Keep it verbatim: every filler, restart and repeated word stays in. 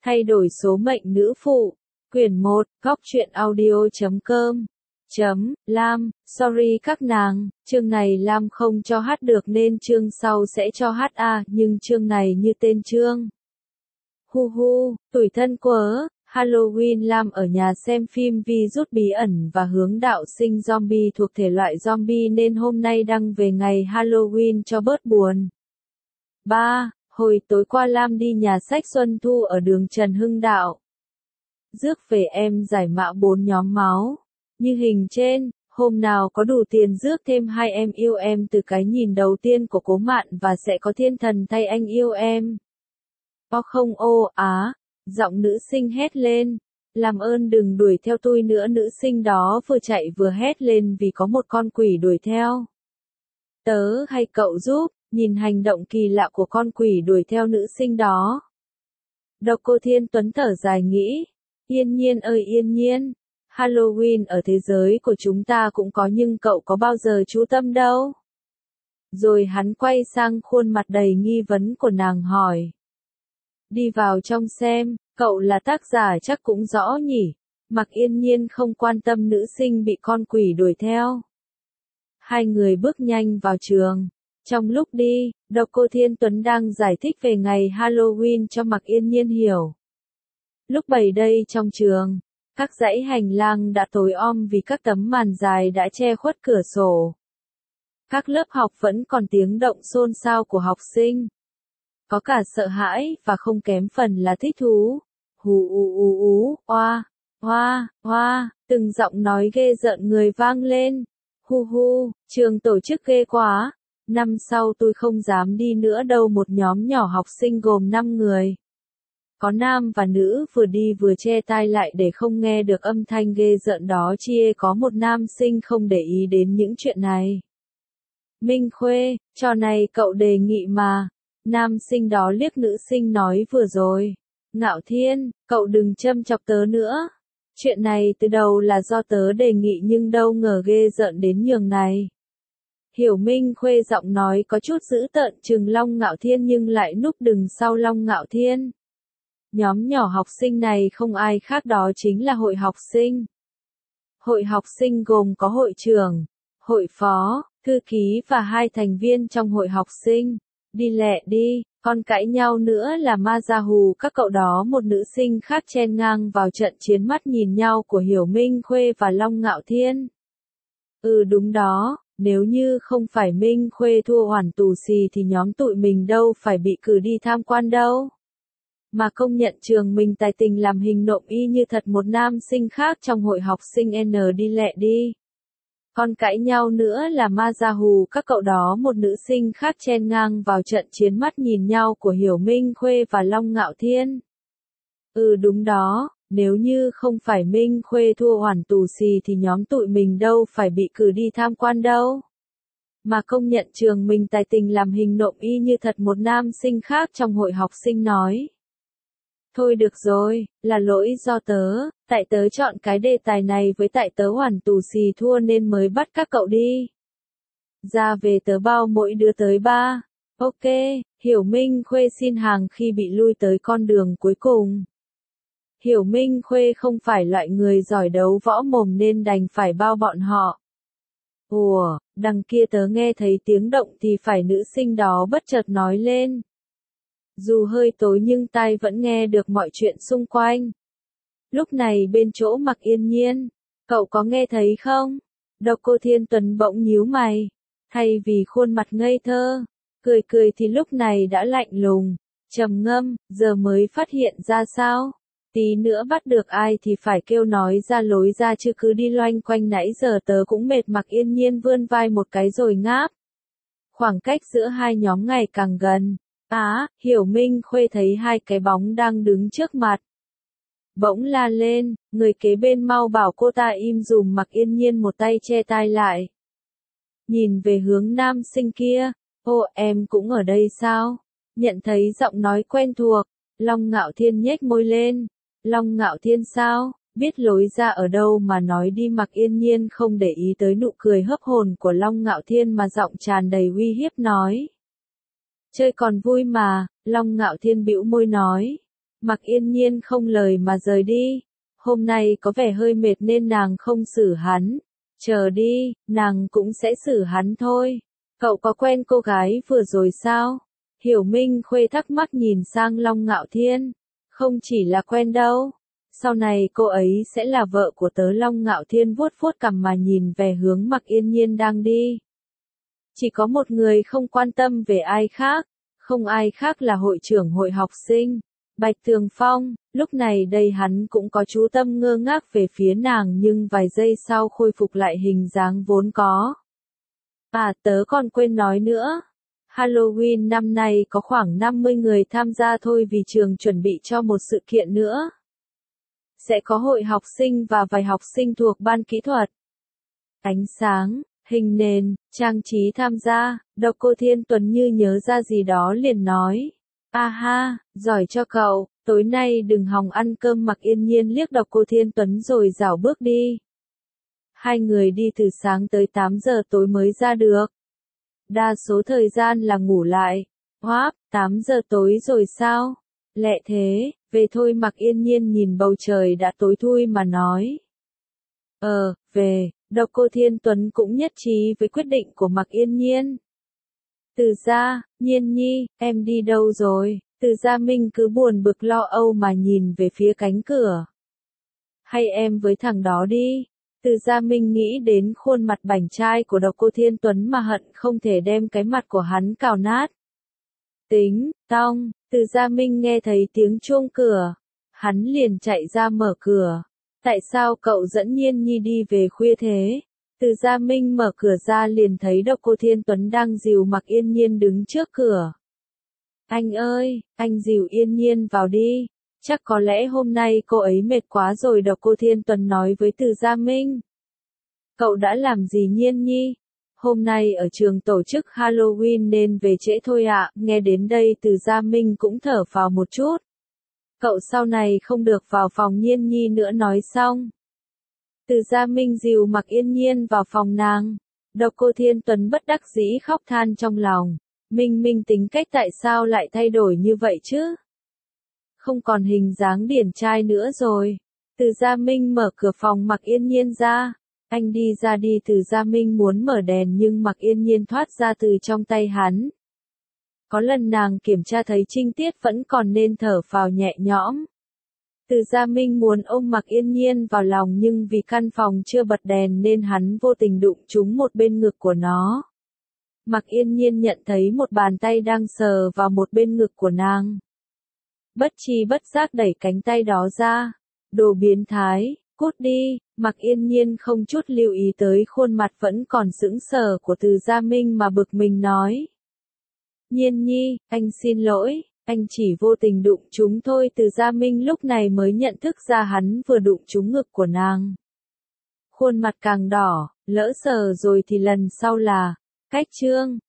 Thay đổi số mệnh nữ phụ. Quyển một, góc truyện audio chấm com. Chấm, Lam, sorry các nàng, chương này Lam không cho hát được nên chương sau sẽ cho hát à, nhưng chương này như tên chương. Hu hu, tủi thân quá, Halloween Lam ở nhà xem phim virus bí ẩn và hướng đạo sinh zombie thuộc thể loại zombie nên hôm nay đăng về ngày Halloween cho bớt buồn. ba. Hồi tối qua Lam đi nhà sách Xuân Thu ở đường Trần Hưng Đạo. Rước về em giải mã bốn nhóm máu. Như hình trên, hôm nào có đủ tiền rước thêm hai em yêu em từ cái nhìn đầu tiên của Cố Mạn và sẽ có thiên thần thay anh yêu em. O không ô á, giọng nữ sinh hét lên. Làm ơn đừng đuổi theo tôi nữa, nữ sinh đó vừa chạy vừa hét lên vì có một con quỷ đuổi theo. Tớ hay cậu giúp, nhìn hành động kỳ lạ của con quỷ đuổi theo nữ sinh đó. Độc Cô Thiên Tuấn thở dài nghĩ. Yên Nhiên ơi Yên Nhiên, Halloween ở thế giới của chúng ta cũng có nhưng cậu có bao giờ chú tâm đâu. Rồi hắn quay sang khuôn mặt đầy nghi vấn của nàng hỏi. Đi vào trong xem, cậu là tác giả chắc cũng rõ nhỉ. Mặc Yên Nhiên không quan tâm nữ sinh bị con quỷ đuổi theo. Hai người bước nhanh vào trường. Trong lúc đi, Độc Cô Thiên Tuấn đang giải thích về ngày Halloween cho Mặc Yên Nhiên hiểu. Lúc bày đây trong trường, các dãy hành lang đã tối om vì các tấm màn dài đã che khuất cửa sổ. Các lớp học vẫn còn tiếng động xôn xao của học sinh. Có cả sợ hãi và không kém phần là thích thú. Hù ù ù ú, oa, hoa, hoa, từng giọng nói ghê rợn người vang lên. Hu hu, trường tổ chức ghê quá. Năm sau tôi không dám đi nữa đâu. Một nhóm nhỏ học sinh gồm năm người. Có nam và nữ vừa đi vừa che tai lại để không nghe được âm thanh ghê rợn đó. Chia có một nam sinh không để ý đến những chuyện này. Minh Khuê, trò này cậu đề nghị mà. Nam sinh đó liếc nữ sinh nói vừa rồi. Ngạo Thiên, cậu đừng châm chọc tớ nữa. Chuyện này từ đầu là do tớ đề nghị nhưng đâu ngờ ghê rợn đến nhường này. Hiểu Minh Khuê giọng nói có chút dữ tợn trừng Long Ngạo Thiên nhưng lại núp đằng sau Long Ngạo Thiên. Nhóm nhỏ học sinh này không ai khác đó chính là hội học sinh. Hội học sinh gồm có hội trưởng, hội phó, thư ký và hai thành viên trong hội học sinh. Đi lẹ đi, còn cãi nhau nữa là ma ra hù các cậu đó. Một nữ sinh khác chen ngang vào trận chiến, mắt nhìn nhau của Hiểu Minh Khuê và Long Ngạo Thiên. Ừ đúng đó, nếu như không phải Minh Khuê thua hoàn tù xì thì nhóm tụi mình đâu phải bị cử đi tham quan đâu. Mà công nhận trường mình tài tình làm hình nộm y như thật. Một nam sinh khác trong hội học sinh N đi lẹ đi. Còn cãi nhau nữa là ma ra hù các cậu đó. Một nữ sinh khác chen ngang vào trận chiến, mắt nhìn nhau của Hiểu Minh Khuê và Long Ngạo Thiên. Ừ đúng đó, nếu như không phải Minh Khuê thua hoàn tù xì thì nhóm tụi mình đâu phải bị cử đi tham quan đâu. Mà công nhận trường mình tài tình làm hình nộm y như thật. Một nam sinh khác trong hội học sinh nói. Thôi được rồi, là lỗi do tớ, tại tớ chọn cái đề tài này với tại tớ hoàn tù xì thua nên mới bắt các cậu đi. Ra về tớ bao mỗi đứa tới ba. Ok, Hiểu Minh Khuê xin hàng khi bị lui tới con đường cuối cùng. Hiểu Minh Khuê không phải loại người giỏi đấu võ mồm nên đành phải bao bọn họ. Ủa, đằng kia tớ nghe thấy tiếng động thì phải nữ sinh đó bất chợt nói lên. Dù hơi tối nhưng tai vẫn nghe được mọi chuyện xung quanh. Lúc này bên chỗ Mặc Yên Nhiên, cậu có nghe thấy không? Độc Cô Thiên Tuấn bỗng nhíu mày. Thay vì khuôn mặt ngây thơ, cười cười thì lúc này đã lạnh lùng, trầm ngâm, giờ mới phát hiện ra sao? Tí nữa bắt được ai thì phải kêu nói ra lối ra chứ cứ đi loanh quanh nãy giờ tớ cũng mệt. Mặc Yên Nhiên vươn vai một cái rồi ngáp. Khoảng cách giữa hai nhóm ngày càng gần. Á, Hiểu Minh Khuê thấy hai cái bóng đang đứng trước mặt. Bỗng la lên, người kế bên mau bảo cô ta im dùm. Mặc Yên Nhiên một tay che tai lại. Nhìn về hướng nam sinh kia, ô em cũng ở đây sao? Nhận thấy giọng nói quen thuộc, Long Ngạo Thiên nhếch môi lên. Long Ngạo Thiên sao? Biết lối ra ở đâu mà nói đi. Mặc Yên Nhiên không để ý tới nụ cười hớp hồn của Long Ngạo Thiên mà giọng tràn đầy uy hiếp nói. Chơi còn vui mà, Long Ngạo Thiên bĩu môi nói. Mặc Yên Nhiên không lời mà rời đi. Hôm nay có vẻ hơi mệt nên nàng không xử hắn. Chờ đi, nàng cũng sẽ xử hắn thôi. Cậu có quen cô gái vừa rồi sao? Hiểu Minh Khuê thắc mắc nhìn sang Long Ngạo Thiên. Không chỉ là quen đâu. Sau này cô ấy sẽ là vợ của tớ. Long Ngạo Thiên vuốt vuốt cằm mà nhìn về hướng Mặc Yên Nhiên đang đi. Chỉ có một người không quan tâm về ai khác. Không ai khác là hội trưởng hội học sinh. Bạch Tường Phong, lúc này đây hắn cũng có chú tâm ngơ ngác về phía nàng nhưng vài giây sau khôi phục lại hình dáng vốn có. À tớ còn quên nói nữa. Halloween năm nay có khoảng năm mươi người tham gia thôi vì trường chuẩn bị cho một sự kiện nữa. Sẽ có hội học sinh và vài học sinh thuộc ban kỹ thuật. Ánh sáng, hình nền, trang trí tham gia, Độc Cô Thiên Tuấn như nhớ ra gì đó liền nói. A ha, giỏi cho cậu, tối nay đừng hòng ăn cơm. Mặc Yên Nhiên liếc Độc Cô Thiên Tuấn rồi rảo bước đi. Hai người đi từ sáng tới tám giờ tối mới ra được. Đa số thời gian là ngủ lại. Hoáp, tám giờ tối rồi sao? Lẹ thế, về thôi. Mặc Yên Nhiên nhìn bầu trời đã tối thui mà nói. Ờ, về, Độc Cô Thiên Tuấn cũng nhất trí với quyết định của Mặc Yên Nhiên. Từ Gia, Nhiên Nhi, em đi đâu rồi? Từ Gia Minh cứ buồn bực lo âu mà nhìn về phía cánh cửa. Hay em với thằng đó đi. Từ Gia Minh nghĩ đến khuôn mặt bảnh trai của Độc Cô Thiên Tuấn mà hận không thể đem cái mặt của hắn cào nát. Tính, tong, Từ Gia Minh nghe thấy tiếng chuông cửa. Hắn liền chạy ra mở cửa. Tại sao cậu dẫn Nhiên Nhi đi về khuya thế? Từ Gia Minh mở cửa ra liền thấy Độc Cô Thiên Tuấn đang dìu Mặc Yên Nhiên đứng trước cửa. Anh ơi, anh dìu Yên Nhiên vào đi. Chắc có lẽ hôm nay cô ấy mệt quá rồi. Độc Cô Thiên Tuấn nói với Từ Gia Minh. Cậu đã làm gì Nhiên Nhi? Hôm nay ở trường tổ chức Halloween nên về trễ thôi ạ. Nghe đến đây Từ Gia Minh cũng thở phào một chút. Cậu sau này không được vào phòng Nhiên Nhi nữa. Nói xong. Từ Gia Minh dìu Mặc Yên Nhiên vào phòng nàng. Độc Cô Thiên Tuấn bất đắc dĩ khóc than trong lòng. Minh Minh tính cách tại sao lại thay đổi như vậy chứ? Không còn hình dáng điển trai nữa rồi. Từ Gia Minh mở cửa phòng Mặc Yên Nhiên ra. Anh đi ra đi. Từ Gia Minh muốn mở đèn nhưng Mặc Yên Nhiên thoát ra từ trong tay hắn. Có lần nàng kiểm tra thấy trinh tiết vẫn còn nên thở phào nhẹ nhõm. Từ Gia Minh muốn ôm Mặc Yên Nhiên vào lòng nhưng vì căn phòng chưa bật đèn nên hắn vô tình đụng trúng một bên ngực của nó. Mặc Yên Nhiên nhận thấy một bàn tay đang sờ vào một bên ngực của nàng. Bất tri bất giác đẩy cánh tay đó ra. Đồ biến thái, cút đi. Mặc Yên Nhiên không chút lưu ý tới khuôn mặt vẫn còn sững sờ của Từ Gia Minh mà bực mình nói. Nhiên Nhi, anh xin lỗi. Anh chỉ vô tình đụng chúng thôi. Từ Gia Minh lúc này mới nhận thức ra hắn vừa đụng trúng ngực của nàng. Khuôn mặt càng đỏ, lỡ sờ rồi thì lần sau là, cách trương,